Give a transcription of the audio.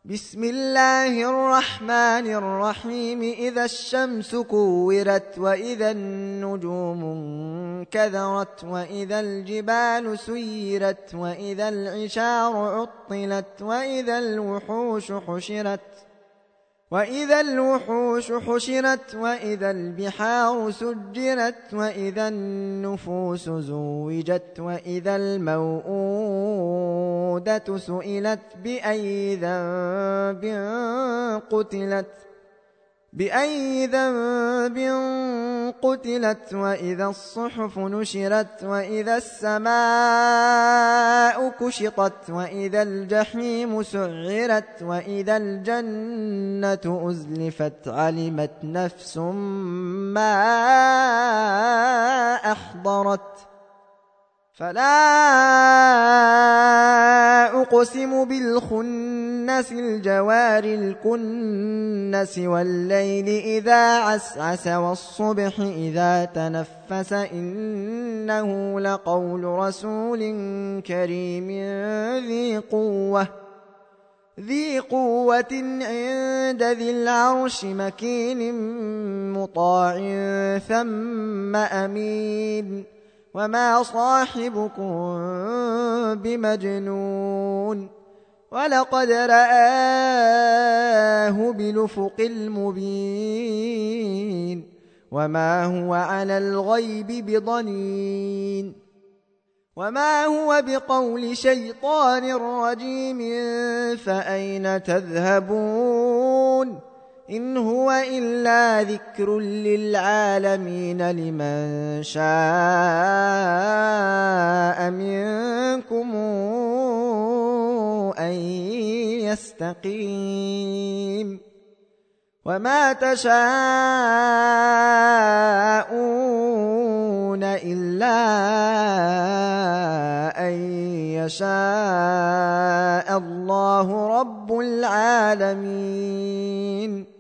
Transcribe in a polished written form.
بسم الله الرحمن الرحيم. إذا الشمس كورت وإذا النجوم انكدرت وإذا الجبال سيرت وإذا العشار عطلت وإذا الوحوش حشرت وإذا البحار سجرت وإذا النفوس زوجت وإذا الموءودة سئلت بأي ذنب قتلت وإذا الصحف نشرت وإذا السماء كشطت وإذا الجحيم سعرت وإذا الجنة أزلفت علمت نفس ما أحضرت. فلا أقسم بالخنس الجوار الكنس والليل إذا عسعس والصبح إذا تنفس إنه لقول رسول كريم ذي قوة عند ذي العرش مكين مطاع ثم أمين. وما صاحبكم بمجنون ولقد رآه بالأفق المبين وما هو على الغيب بضنين وما هو بقول شيطان رجيم فأين تذهبون إن هو إلا ذكر للعالمين لمن شاء منكم أن يستقيم. وما تشاءون إلا أن يشاء الله رب العالمين.